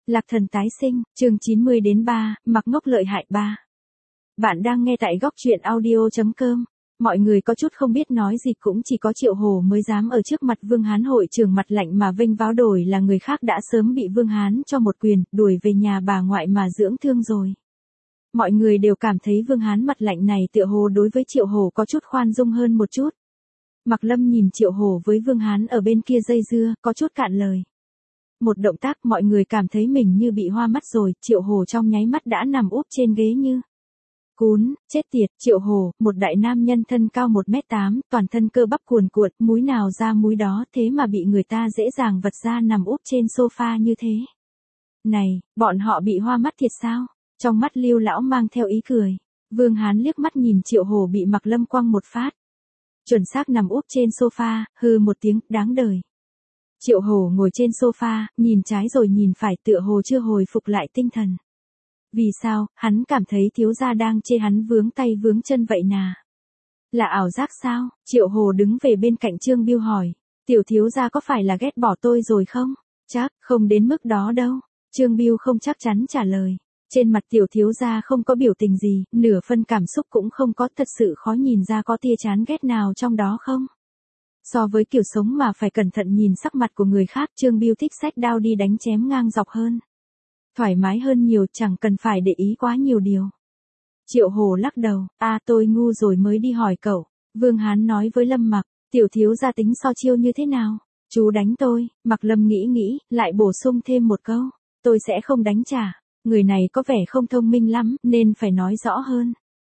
Lạc thần tái sinh, chương 90-3, mặc ngốc lợi hại 3. Bạn đang nghe tại góc truyện audio.com. Mọi người có chút không biết nói gì, cũng chỉ có Triệu Hổ mới dám ở trước mặt Vương Hán hội trưởng mặt lạnh mà vênh váo, đổi là người khác đã sớm bị Vương Hán cho một quyền, đuổi về nhà bà ngoại mà dưỡng thương rồi. Mọi người đều cảm thấy Vương Hán mặt lạnh này tựa hồ đối với Triệu Hổ có chút khoan dung hơn một chút. Mạc Lâm nhìn Triệu Hổ với Vương Hán ở bên kia dây dưa, có chút cạn lời. Một động tác mọi người cảm thấy mình như bị hoa mắt rồi, Triệu Hổ trong nháy mắt đã nằm úp trên ghế như cún, chết tiệt. Triệu Hổ, một đại nam nhân thân cao 1m8, toàn thân cơ bắp cuồn cuộn, múi nào ra múi đó, thế mà bị người ta dễ dàng vật ra nằm úp trên sofa như thế. Này, bọn họ bị hoa mắt thiệt sao? Trong mắt Lưu lão mang theo ý cười. Vương Hán liếc mắt nhìn Triệu Hổ bị Mạc Lâm quăng một phát. Chuẩn xác nằm úp trên sofa, hừ một tiếng, đáng đời. Triệu Hổ ngồi trên sofa, nhìn trái rồi nhìn phải, tựa hồ chưa hồi phục lại tinh thần. Vì sao, hắn cảm thấy thiếu gia đang chê hắn vướng tay vướng chân vậy nà? Là ảo giác sao? Triệu Hổ đứng về bên cạnh Trương Biêu hỏi. Tiểu thiếu gia có phải là ghét bỏ tôi rồi không? Chắc, không đến mức đó đâu. Trương Biêu không chắc chắn trả lời. Trên mặt tiểu thiếu gia không có biểu tình gì, nửa phân cảm xúc cũng không có, thật sự khó nhìn ra có tia chán ghét nào trong đó không? So với kiểu sống mà phải cẩn thận nhìn sắc mặt của người khác, Trương Biêu thích xách đao đi đánh chém ngang dọc hơn. Thoải mái hơn nhiều, chẳng cần phải để ý quá nhiều điều. Triệu Hổ lắc đầu, tôi ngu rồi mới đi hỏi cậu. Vương Hán nói với Lâm Mặc, tiểu thiếu gia tính so chiêu như thế nào? Chú đánh tôi. Mạc Lâm nghĩ, lại bổ sung thêm một câu, tôi sẽ không đánh trả. Người này có vẻ không thông minh lắm, nên phải nói rõ hơn.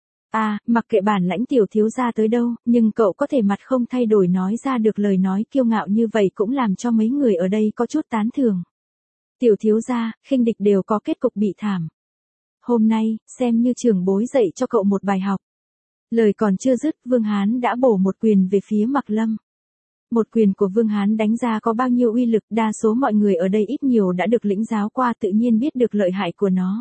Mặc kệ bản lãnh tiểu thiếu gia tới đâu, nhưng cậu có thể mặt không thay đổi nói ra được lời nói kiêu ngạo như vậy cũng làm cho mấy người ở đây có chút tán thưởng. Tiểu thiếu gia, khinh địch đều có kết cục bị thảm. Hôm nay, xem như trưởng bối dạy cho cậu một bài học. Lời còn chưa dứt, Vương Hán đã bổ một quyền về phía Mạc Lâm. Một quyền của Vương Hán đánh ra có bao nhiêu uy lực, đa số mọi người ở đây ít nhiều đã được lĩnh giáo qua, tự nhiên biết được lợi hại của nó.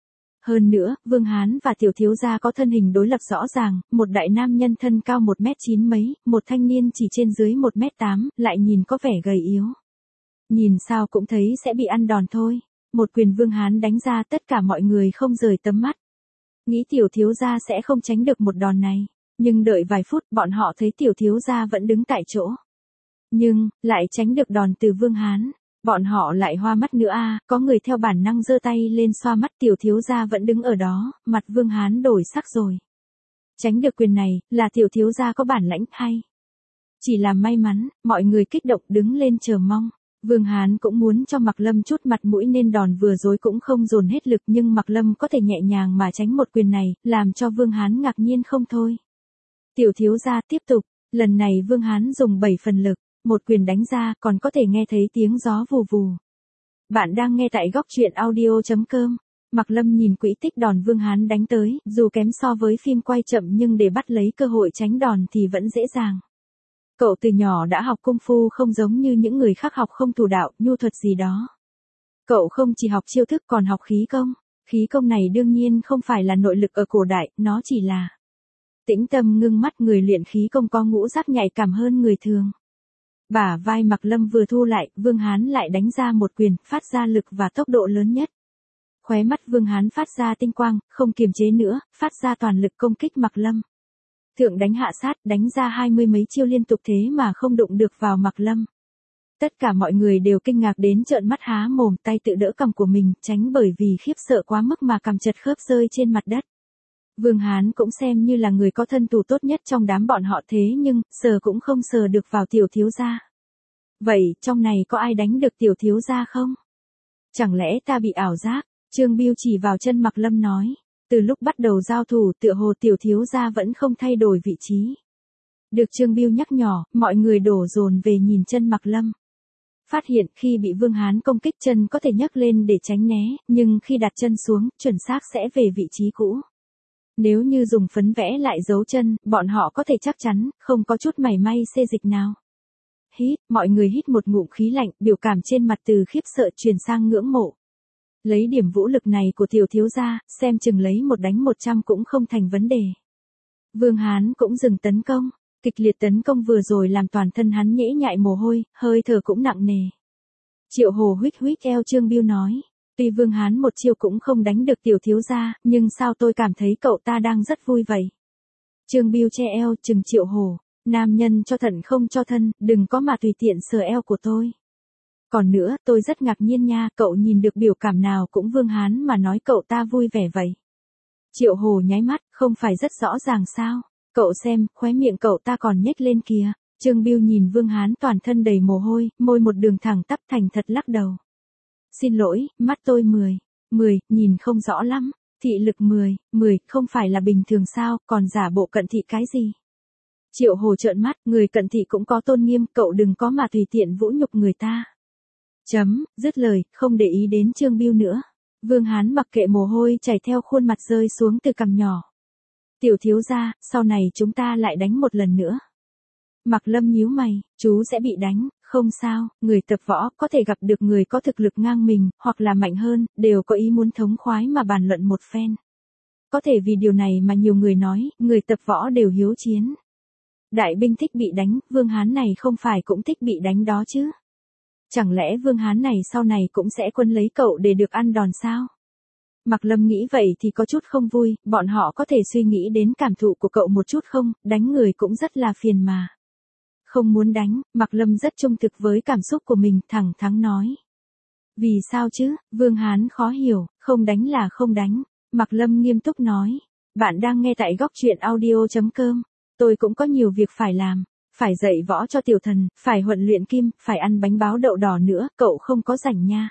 Hơn nữa, Vương Hán và tiểu thiếu gia có thân hình đối lập rõ ràng, một đại nam nhân thân cao 1m9 mấy, một thanh niên chỉ trên dưới 1m8, lại nhìn có vẻ gầy yếu. Nhìn sao cũng thấy sẽ bị ăn đòn thôi. Một quyền Vương Hán đánh ra, tất cả mọi người không rời tầm mắt. Nghĩ tiểu thiếu gia sẽ không tránh được một đòn này. Nhưng đợi vài phút, bọn họ thấy tiểu thiếu gia vẫn đứng tại chỗ. Nhưng, lại tránh được đòn từ Vương Hán. Bọn họ lại hoa mắt nữa có người theo bản năng giơ tay lên xoa mắt, tiểu thiếu gia vẫn đứng ở đó, mặt Vương Hán đổi sắc rồi. Tránh được quyền này, là tiểu thiếu gia có bản lãnh hay? Chỉ là may mắn, mọi người kích động đứng lên chờ mong. Vương Hán cũng muốn cho Mạc Lâm chút mặt mũi nên đòn vừa rồi cũng không dồn hết lực, nhưng Mạc Lâm có thể nhẹ nhàng mà tránh một quyền này, làm cho Vương Hán ngạc nhiên không thôi. Tiểu thiếu gia tiếp tục, lần này Vương Hán dùng 7 phần lực. Một quyền đánh ra, còn có thể nghe thấy tiếng gió vù vù. Bạn đang nghe tại góc truyện audio.com. Mạc Lâm nhìn quỹ tích đòn Vương Hán đánh tới, dù kém so với phim quay chậm nhưng để bắt lấy cơ hội tránh đòn thì vẫn dễ dàng. Cậu từ nhỏ đã học công phu, không giống như những người khác học không thủ đạo, nhu thuật gì đó. Cậu không chỉ học chiêu thức còn học khí công. Khí công này đương nhiên không phải là nội lực ở cổ đại, nó chỉ là tĩnh tâm ngưng mắt. Người luyện khí công có ngũ giác nhạy cảm hơn người thường. Bả vai Mạc Lâm vừa thu lại, Vương Hán lại đánh ra một quyền, phát ra lực và tốc độ lớn nhất. Khóe mắt Vương Hán phát ra tinh quang, không kiềm chế nữa, phát ra toàn lực công kích Mạc Lâm. Thượng đánh hạ sát, đánh ra 20 mấy chiêu liên tục thế mà không đụng được vào Mạc Lâm. Tất cả mọi người đều kinh ngạc đến trợn mắt há mồm, tay tự đỡ cằm của mình, tránh bởi vì khiếp sợ quá mức mà cằm chật khớp rơi trên mặt đất. Vương Hán cũng xem như là người có thân thủ tốt nhất trong đám bọn họ, thế nhưng, sờ cũng không sờ được vào tiểu thiếu gia. Vậy, trong này có ai đánh được tiểu thiếu gia không? Chẳng lẽ ta bị ảo giác? Trương Biêu chỉ vào chân Mạc Lâm nói. Từ lúc bắt đầu giao thủ, tựa hồ tiểu thiếu gia vẫn không thay đổi vị trí. Được Trương Biêu nhắc nhỏ, mọi người đổ dồn về nhìn chân Mạc Lâm. Phát hiện khi bị Vương Hán công kích, chân có thể nhấc lên để tránh né, nhưng khi đặt chân xuống, chuẩn xác sẽ về vị trí cũ. Nếu như dùng phấn vẽ lại dấu chân, bọn họ có thể chắc chắn, không có chút mảy may xê dịch nào. Hít, mọi người hít một ngụm khí lạnh, biểu cảm trên mặt từ khiếp sợ chuyển sang ngưỡng mộ. Lấy điểm vũ lực này của tiểu thiếu gia, xem chừng lấy 1 đánh 100 cũng không thành vấn đề. Vương Hán cũng dừng tấn công, kịch liệt tấn công vừa rồi làm toàn thân hắn nhễ nhại mồ hôi, hơi thở cũng nặng nề. Triệu Hổ huých huých eo Trương Biêu nói, Tuy Vương Hán một chiêu cũng không đánh được tiểu thiếu gia, nhưng sao tôi cảm thấy cậu ta đang rất vui vậy? Trương Biêu che eo chừng Triệu Hổ, nam nhân cho thận không cho thân, đừng có mà tùy tiện sờ eo của tôi. Còn nữa, tôi rất ngạc nhiên nha, cậu nhìn được biểu cảm nào cũng Vương Hán mà nói cậu ta vui vẻ vậy. Triệu Hổ nháy mắt, không phải rất rõ ràng sao? Cậu xem, khóe miệng cậu ta còn nhếch lên kìa. Trương Biêu nhìn Vương Hán toàn thân đầy mồ hôi, môi một đường thẳng tắp thành thật lắc đầu. Xin lỗi, mắt tôi 10, nhìn không rõ lắm. Thị lực 10, không phải là bình thường sao, còn giả bộ cận thị cái gì? Triệu Hổ trợn mắt, người cận thị cũng có tôn nghiêm, cậu đừng có mà tùy tiện vũ nhục người ta. Dứt lời, không để ý đến Trương Biêu nữa. Vương Hán mặc kệ mồ hôi chảy theo khuôn mặt rơi xuống từ cằm nhỏ. Tiểu thiếu gia, sau này chúng ta lại đánh một lần nữa. Mạc Lâm nhíu mày, chú sẽ bị đánh, không sao, người tập võ có thể gặp được người có thực lực ngang mình, hoặc là mạnh hơn, đều có ý muốn thống khoái mà bàn luận một phen. Có thể vì điều này mà nhiều người nói, người tập võ đều hiếu chiến. Đại binh thích bị đánh, Vương Hán này không phải cũng thích bị đánh đó chứ? Chẳng lẽ Vương Hán này sau này cũng sẽ quân lấy cậu để được ăn đòn sao? Mạc Lâm nghĩ vậy thì có chút không vui, bọn họ có thể suy nghĩ đến cảm thụ của cậu một chút không, đánh người cũng rất là phiền mà. Không muốn đánh, Mạc Lâm rất trung thực với cảm xúc của mình, thẳng thắn nói. Vì sao chứ? Vương Hán khó hiểu, không đánh là không đánh. Mạc Lâm nghiêm túc nói. Bạn đang nghe tại góc truyện audio.com. Tôi cũng có nhiều việc phải làm. Phải dạy võ cho tiểu thần, phải huấn luyện kim, phải ăn bánh báo đậu đỏ nữa, cậu không có rảnh nha.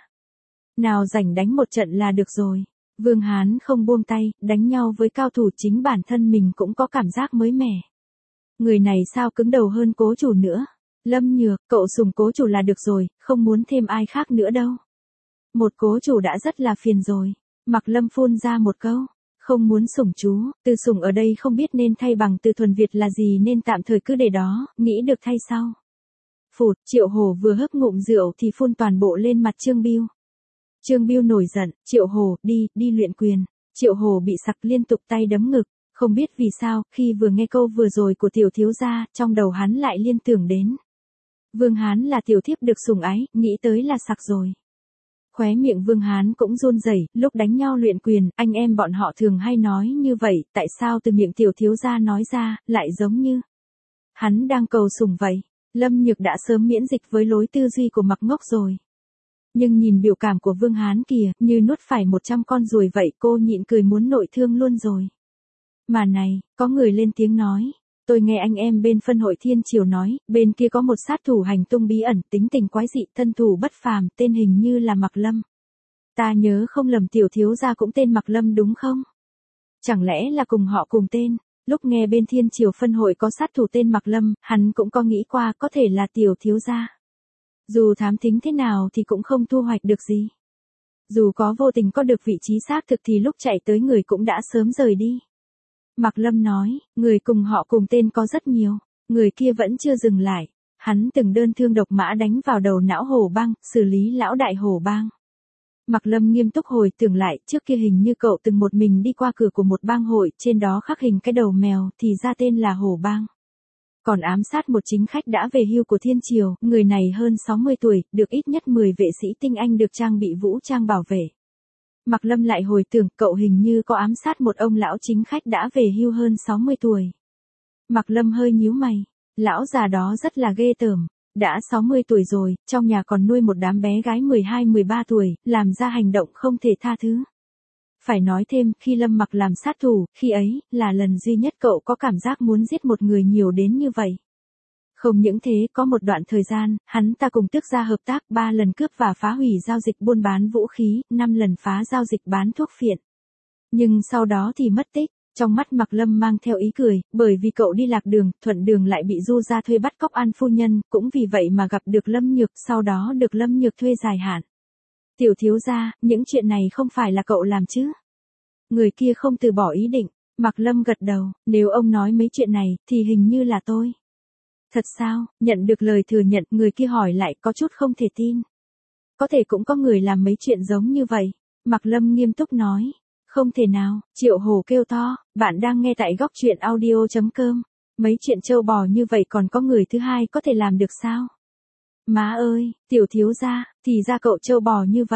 Nào rảnh đánh một trận là được rồi. Vương Hán không buông tay, đánh nhau với cao thủ chính bản thân mình cũng có cảm giác mới mẻ. Người này sao cứng đầu hơn cố chủ nữa. Lâm Nhược, cậu sủng cố chủ là được rồi, không muốn thêm ai khác nữa đâu. Một cố chủ đã rất là phiền rồi. Mạc Lâm phun ra một câu. Không muốn sủng chú, từ sủng ở đây không biết nên thay bằng từ thuần Việt là gì nên tạm thời cứ để đó, nghĩ được thay sau. Phụt, Triệu Hổ vừa hớp ngụm rượu thì phun toàn bộ lên mặt Trương Biêu. Trương Biêu nổi giận, Triệu Hổ, đi luyện quyền. Triệu Hổ bị sặc liên tục tay đấm ngực, không biết vì sao, khi vừa nghe câu vừa rồi của tiểu thiếu gia, trong đầu hắn lại liên tưởng đến. Vương Hán là tiểu thiếp được sủng ái, nghĩ tới là sặc rồi. Khóe miệng Vương Hán cũng run rẩy, lúc đánh nhau luyện quyền, anh em bọn họ thường hay nói như vậy, tại sao từ miệng tiểu thiếu gia nói ra, lại giống như hắn đang cầu sủng vậy. Lâm Nhược đã sớm miễn dịch với lối tư duy của Mạc Ngốc rồi. Nhưng nhìn biểu cảm của Vương Hán kìa, như nuốt phải 100 con ruồi vậy, cô nhịn cười muốn nội thương luôn rồi. Mà này, có người lên tiếng nói. Tôi nghe anh em bên phân hội Thiên Triều nói, bên kia có một sát thủ hành tung bí ẩn, tính tình quái dị, thân thủ bất phàm, tên hình như là Mạc Lâm. Ta nhớ không lầm tiểu thiếu gia cũng tên Mạc Lâm đúng không? Chẳng lẽ là cùng họ cùng tên? Lúc nghe bên Thiên Triều phân hội có sát thủ tên Mạc Lâm, hắn cũng có nghĩ qua có thể là tiểu thiếu gia. Dù thám thính thế nào thì cũng không thu hoạch được gì. Dù có vô tình có được vị trí xác thực thì lúc chạy tới người cũng đã sớm rời đi. Mạc Lâm nói, người cùng họ cùng tên có rất nhiều, người kia vẫn chưa dừng lại. Hắn từng đơn thương độc mã đánh vào đầu não Hổ Bang, xử lý lão đại Hổ Bang. Mạc Lâm nghiêm túc hồi tưởng lại, trước kia hình như cậu từng một mình đi qua cửa của một bang hội, trên đó khắc hình cái đầu mèo, thì ra tên là Hổ Bang. Còn ám sát một chính khách đã về hưu của Thiên Triều, người này hơn 60 tuổi, được ít nhất 10 vệ sĩ tinh anh được trang bị vũ trang bảo vệ. Mạc Lâm lại hồi tưởng, cậu hình như có ám sát một ông lão chính khách đã về hưu hơn 60 tuổi. Mạc Lâm hơi nhíu mày, lão già đó rất là ghê tởm, đã 60 tuổi rồi, trong nhà còn nuôi một đám bé gái 12-13 tuổi, làm ra hành động không thể tha thứ. Phải nói thêm, khi Lâm Mặc làm sát thủ, khi ấy, là lần duy nhất cậu có cảm giác muốn giết một người nhiều đến như vậy. Không những thế, có một đoạn thời gian, hắn ta cùng Tước gia hợp tác 3 lần cướp và phá hủy giao dịch buôn bán vũ khí, 5 lần phá giao dịch bán thuốc phiện. Nhưng sau đó thì mất tích, trong mắt Mạc Lâm mang theo ý cười, bởi vì cậu đi lạc đường, thuận đường lại bị Du gia thuê bắt cóc An phu nhân, cũng vì vậy mà gặp được Lâm Nhược, sau đó được Lâm Nhược thuê dài hạn. Tiểu thiếu gia, những chuyện này không phải là cậu làm chứ? Người kia không từ bỏ ý định, Mạc Lâm gật đầu, nếu ông nói mấy chuyện này, thì hình như là tôi. Thật sao? Nhận được lời thừa nhận, người kia hỏi lại có chút không thể tin. Có thể cũng có người làm mấy chuyện giống như vậy. Mạc Lâm nghiêm túc nói. Không thể nào, Triệu Hổ kêu to, bạn đang nghe tại góc truyện audio.com. Mấy chuyện trâu bò như vậy còn có người thứ hai có thể làm được sao? Má ơi, tiểu thiếu gia, thì ra cậu trâu bò như vậy.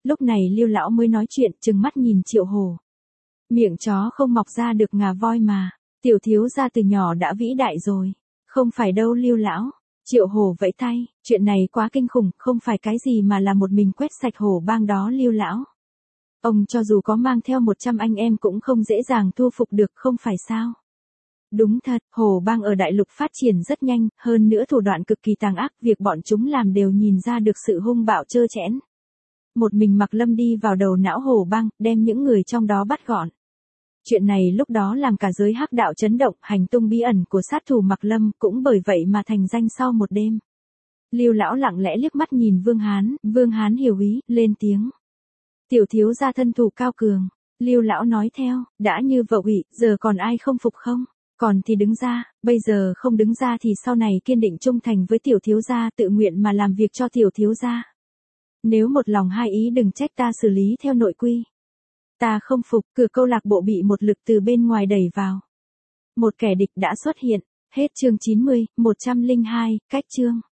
Lúc này Lưu lão mới nói chuyện, trừng mắt nhìn Triệu Hổ. Miệng chó không mọc ra được ngà voi mà, tiểu thiếu gia từ nhỏ đã vĩ đại rồi. Không phải đâu Lưu lão. Triệu Hổ vẫy tay, chuyện này quá kinh khủng, không phải cái gì mà là một mình quét sạch Hổ bang đó Lưu lão. Ông cho dù có mang theo 100 anh em cũng không dễ dàng thu phục được, không phải sao? Đúng thật, Hổ bang ở đại lục phát triển rất nhanh, hơn nữa thủ đoạn cực kỳ tàn ác, việc bọn chúng làm đều nhìn ra được sự hung bạo trơ trẽn. Một mình Mạc Lâm đi vào đầu não Hổ bang, đem những người trong đó bắt gọn. Chuyện này lúc đó làm cả giới hắc đạo chấn động, hành tung bí ẩn của sát thủ Mạc Lâm cũng bởi vậy mà thành danh sau một đêm. Lưu lão lặng lẽ liếc mắt nhìn Vương Hán hiểu ý, lên tiếng. Tiểu thiếu gia thân thủ cao cường. Lưu lão nói theo, đã như vậy, giờ còn ai không phục không? Còn thì đứng ra, bây giờ không đứng ra thì sau này kiên định trung thành với tiểu thiếu gia, tự nguyện mà làm việc cho tiểu thiếu gia. Nếu một lòng hai ý đừng trách ta xử lý theo nội quy. Ta không phục, cửa câu lạc bộ bị một lực từ bên ngoài đẩy vào. Một kẻ địch đã xuất hiện. Hết chương 90, 102, cách chương.